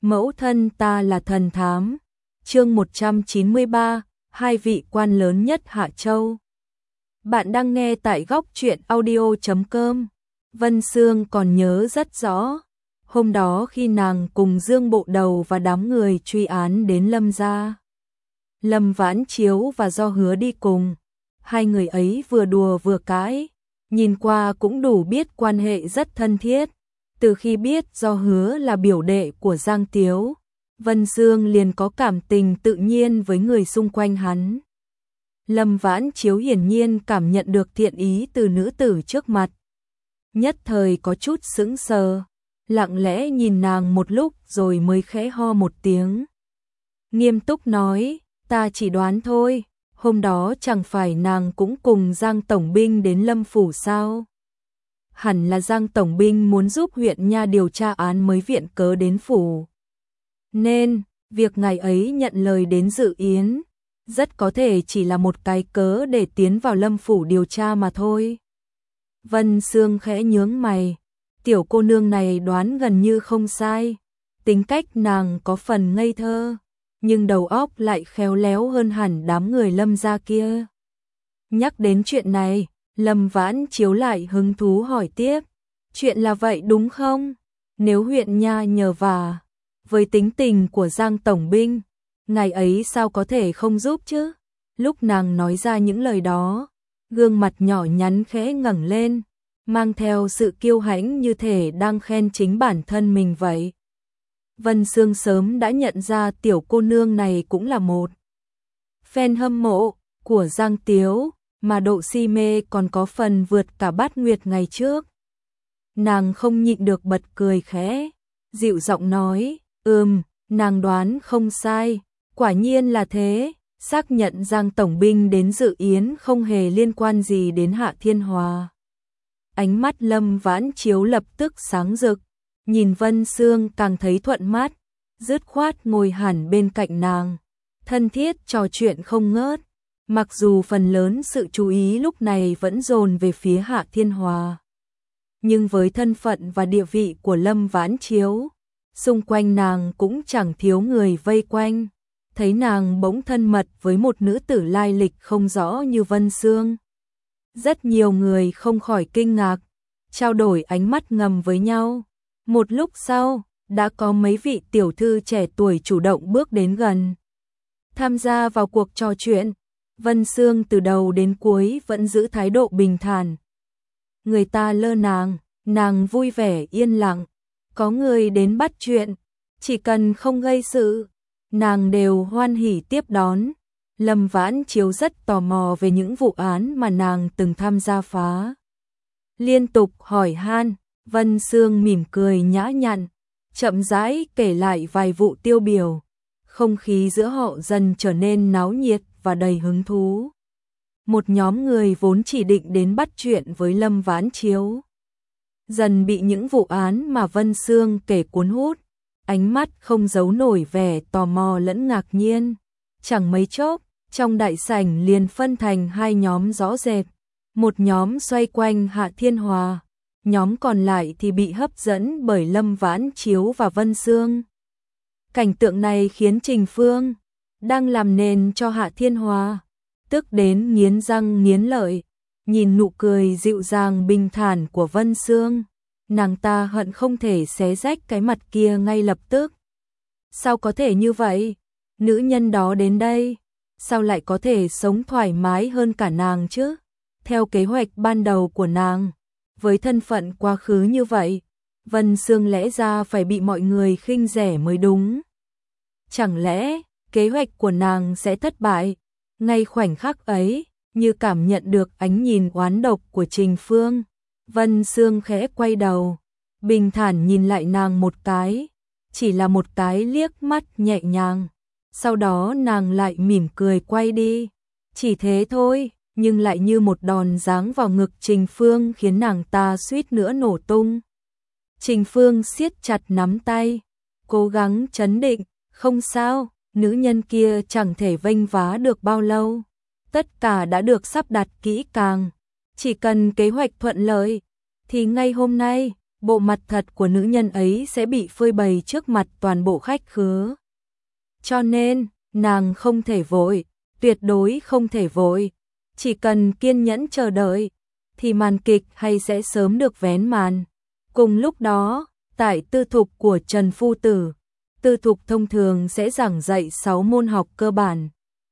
Mẫu thân ta là thần thám. Chương 193, hai vị quan lớn nhất Hạ Châu. Bạn đang nghe tại góc truyện audio.com. Vân Sương còn nhớ rất rõ. Hôm đó khi nàng cùng Dương Bộ Đầu và đám người truy án đến Lâm gia, Lâm Vãn Chiếu và Do Hứa đi cùng. Hai người ấy vừa đùa vừa cãi, nhìn qua cũng đủ biết quan hệ rất thân thiết. Từ khi biết Do Hứa là biểu đệ của Giang Tiếu, Vân Sương liền có cảm tình tự nhiên với người xung quanh hắn. Lâm Vãn Chiếu hiển nhiên cảm nhận được thiện ý từ nữ tử trước mặt. Nhất thời có chút sững sờ, lặng lẽ nhìn nàng một lúc rồi mới khẽ ho một tiếng. Nghiêm túc nói, ta chỉ đoán thôi, hôm đó chẳng phải nàng cũng cùng Giang Tổng binh đến Lâm Phủ sao? Hẳn là Giang Tổng binh muốn giúp huyện nha điều tra án mới viện cớ đến phủ. Nên, việc ngày ấy nhận lời đến dự yến, rất có thể chỉ là một cái cớ để tiến vào Lâm Phủ điều tra mà thôi. Vân Sương khẽ nhướng mày, tiểu cô nương này đoán gần như không sai, tính cách nàng có phần ngây thơ, nhưng đầu óc lại khéo léo hơn hẳn đám người Lâm gia kia. Nhắc đến chuyện này, Lâm Vãn Chiếu lại hứng thú hỏi tiếp, chuyện là vậy đúng không? Nếu huyện nha nhờ vả, với tính tình của Giang Tổng binh, ngày ấy sao có thể không giúp chứ? Lúc nàng nói ra những lời đó, gương mặt nhỏ nhắn khẽ ngẩng lên, mang theo sự kiêu hãnh như thể đang khen chính bản thân mình vậy. Vân Sương sớm đã nhận ra tiểu cô nương này cũng là một fan hâm mộ của Giang Tiếu, mà độ si mê còn có phần vượt cả Bát Nguyệt ngày trước. Nàng không nhịn được bật cười khẽ, dịu giọng nói, nàng đoán không sai, quả nhiên là thế, xác nhận Giang Tổng binh đến dự yến không hề liên quan gì đến Hạ Thiên Hòa. Ánh mắt Lâm Vãn Chiếu lập tức sáng rực, nhìn Vân Sương càng thấy thuận mắt, dứt khoát ngồi hẳn bên cạnh nàng, thân thiết trò chuyện không ngớt. Mặc dù phần lớn sự chú ý lúc này vẫn dồn về phía Hạ Thiên Hòa, nhưng với thân phận và địa vị của Lâm Vãn Chiếu, xung quanh nàng cũng chẳng thiếu người vây quanh. Thấy nàng bỗng thân mật với một nữ tử lai lịch không rõ như Vân Sương, rất nhiều người không khỏi kinh ngạc, trao đổi ánh mắt ngầm với nhau. Một lúc sau, đã có mấy vị tiểu thư trẻ tuổi chủ động bước đến gần, tham gia vào cuộc trò chuyện. Vân Sương từ đầu đến cuối vẫn giữ thái độ bình thản. Người ta lơ nàng vui vẻ yên lặng. Có người đến bắt chuyện, chỉ cần không gây sự, nàng đều hoan hỉ tiếp đón. Lâm Vãn Chiếu rất tò mò về những vụ án mà nàng từng tham gia phá. Liên tục hỏi han, Vân Sương mỉm cười nhã nhặn, chậm rãi kể lại vài vụ tiêu biểu. Không khí giữa họ dần trở nên náo nhiệt và đầy hứng thú. Một nhóm người vốn chỉ định đến bắt chuyện với Lâm Vãn Chiếu, dần bị những vụ án mà Vân Sương kể cuốn hút, ánh mắt không giấu nổi vẻ tò mò lẫn ngạc nhiên. Chẳng mấy chốc, trong đại sảnh liền phân thành hai nhóm rõ rệt, một nhóm xoay quanh Hạ Thiên Hòa, nhóm còn lại thì bị hấp dẫn bởi Lâm Vãn Chiếu và Vân Sương. Cảnh tượng này khiến Trình Phương, đang làm nền cho Hạ Thiên Hòa, tức đến nghiến răng nghiến lợi, nhìn nụ cười dịu dàng bình thản của Vân Sương, nàng ta hận không thể xé rách cái mặt kia ngay lập tức. Sao có thể như vậy? Nữ nhân đó đến đây, sao lại có thể sống thoải mái hơn cả nàng chứ? Theo kế hoạch ban đầu của nàng, với thân phận quá khứ như vậy, Vân Sương lẽ ra phải bị mọi người khinh rẻ mới đúng. Chẳng lẽ kế hoạch của nàng sẽ thất bại? Ngay khoảnh khắc ấy, như cảm nhận được ánh nhìn oán độc của Trình Phương, Vân Sương khẽ quay đầu, bình thản nhìn lại nàng một cái, chỉ là một cái liếc mắt nhẹ nhàng. Sau đó nàng lại mỉm cười quay đi. Chỉ thế thôi, nhưng lại như một đòn giáng vào ngực Trình Phương khiến nàng ta suýt nữa nổ tung. Trình Phương siết chặt nắm tay, cố gắng trấn định, không sao, nữ nhân kia chẳng thể vênh vá được bao lâu. Tất cả đã được sắp đặt kỹ càng, chỉ cần kế hoạch thuận lợi, thì ngay hôm nay, bộ mặt thật của nữ nhân ấy sẽ bị phơi bày trước mặt toàn bộ khách khứa. Cho nên, nàng không thể vội, tuyệt đối không thể vội, chỉ cần kiên nhẫn chờ đợi, thì màn kịch hay sẽ sớm được vén màn. Cùng lúc đó, tại tư thục của Trần Phu Tử, tư thục thông thường sẽ giảng dạy 6 môn học cơ bản: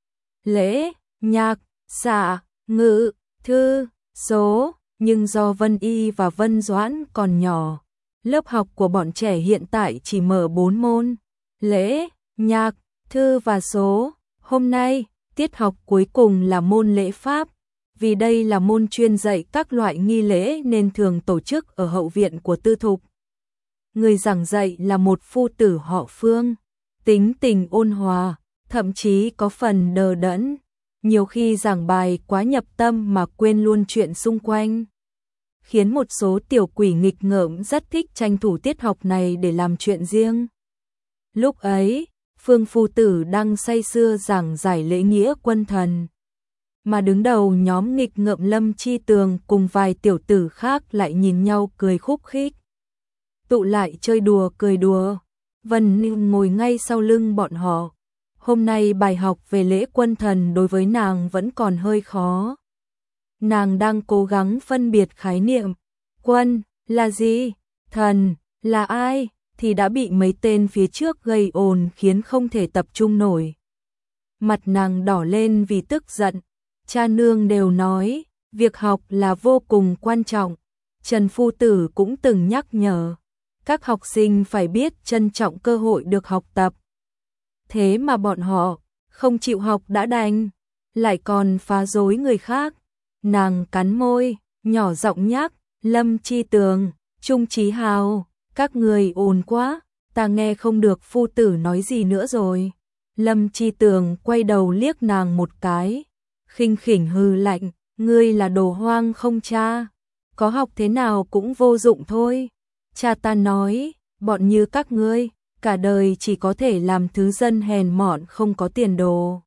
lễ, nhạc, xạ, ngữ, thư, số, nhưng do Vân Y và Vân Doãn còn nhỏ, lớp học của bọn trẻ hiện tại chỉ mở 4 môn: lễ, nhạc, thư và số. Hôm nay, tiết học cuối cùng là môn lễ pháp, vì đây là môn chuyên dạy các loại nghi lễ nên thường tổ chức ở hậu viện của tư thục. Người giảng dạy là một phu tử họ Phương, tính tình ôn hòa, thậm chí có phần đờ đẫn, nhiều khi giảng bài quá nhập tâm mà quên luôn chuyện xung quanh, khiến một số tiểu quỷ nghịch ngợm rất thích tranh thủ tiết học này để làm chuyện riêng. Lúc ấy, Phương phu tử đang say sưa giảng giải lễ nghĩa quân thần, mà đứng đầu nhóm nghịch ngợm Lâm Chi Tường cùng vài tiểu tử khác lại nhìn nhau cười khúc khích, tụ lại chơi đùa cười đùa. Vân Ninh ngồi ngay sau lưng bọn họ. Hôm nay bài học về lễ quân thần đối với nàng vẫn còn hơi khó. Nàng đang cố gắng phân biệt khái niệm quân là gì, thần là ai, thì đã bị mấy tên phía trước gây ồn khiến không thể tập trung nổi. Mặt nàng đỏ lên vì tức giận. Cha nương đều nói, việc học là vô cùng quan trọng. Trần Phu Tử cũng từng nhắc nhở, các học sinh phải biết trân trọng cơ hội được học tập. Thế mà bọn họ không chịu học đã đành, lại còn phá rối người khác. Nàng cắn môi, nhỏ giọng nhắc, Lâm Chi Tường, Trung Chí Hào, các người ồn quá, ta nghe không được phu tử nói gì nữa rồi. Lâm Chi Tường quay đầu liếc nàng một cái, khinh khỉnh hừ lạnh, ngươi là đồ hoang không cha, có học thế nào cũng vô dụng thôi. Cha ta nói, bọn như các ngươi, cả đời chỉ có thể làm thứ dân hèn mọn không có tiền đồ.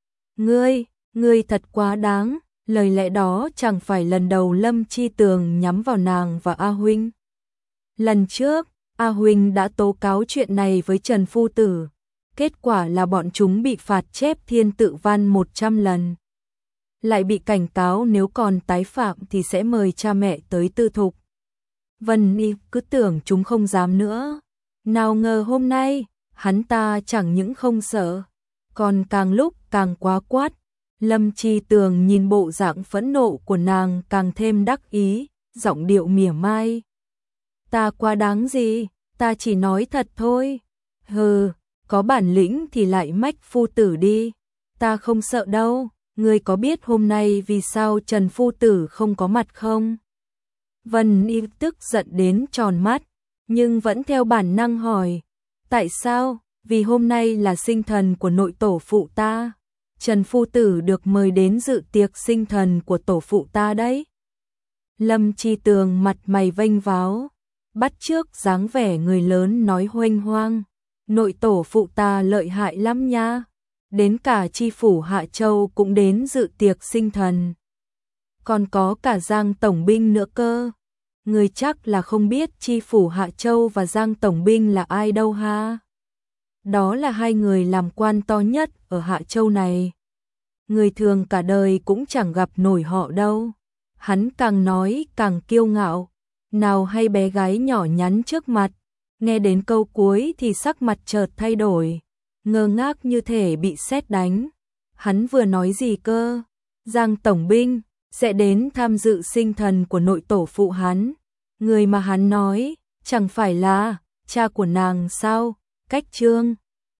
Ngươi thật quá đáng. Lời lẽ đó chẳng phải lần đầu Lâm Chi Tường nhắm vào nàng và A Huynh. Lần trước, A Huynh đã tố cáo chuyện này với Trần Phu Tử. Kết quả là bọn chúng bị phạt chép thiên tự văn 100 lần. Lại bị cảnh cáo nếu còn tái phạm thì sẽ mời cha mẹ tới tư thục. Vân Y cứ tưởng chúng không dám nữa. Nào ngờ hôm nay, hắn ta chẳng những không sợ, còn càng lúc càng quá quát. Lâm Chi Tường nhìn bộ dạng phẫn nộ của nàng càng thêm đắc ý, giọng điệu mỉa mai. Ta quá đáng gì, ta chỉ nói thật thôi. Hừ, có bản lĩnh thì lại mách phu tử đi, ta không sợ đâu. Ngươi có biết hôm nay vì sao Trần Phu Tử không có mặt không? Vân Y tức giận đến tròn mắt, nhưng vẫn theo bản năng hỏi. Tại sao? Vì hôm nay là sinh thần của nội tổ phụ ta. Trần Phu Tử được mời đến dự tiệc sinh thần của tổ phụ ta đấy. Lâm Chi Tường mặt mày vênh váo, bắt chước dáng vẻ người lớn nói huênh hoang. Nội tổ phụ ta lợi hại lắm nha. Đến cả chi phủ Hạ Châu cũng đến dự tiệc sinh thần. Còn có cả Giang Tổng binh nữa cơ. Người chắc là không biết chi phủ Hạ Châu và Giang Tổng binh là ai đâu ha. Đó là hai người làm quan to nhất ở Hạ Châu này. Người thường cả đời cũng chẳng gặp nổi họ đâu. Hắn càng nói càng kiêu ngạo. Nào hay bé gái nhỏ nhắn trước mặt, nghe đến câu cuối thì sắc mặt chợt thay đổi, ngơ ngác như thể bị sét đánh. Hắn vừa nói gì cơ? Giang Tổng binh sẽ đến tham dự sinh thần của nội tổ phụ hắn. Người mà hắn nói chẳng phải là cha của nàng sao? Cách Trương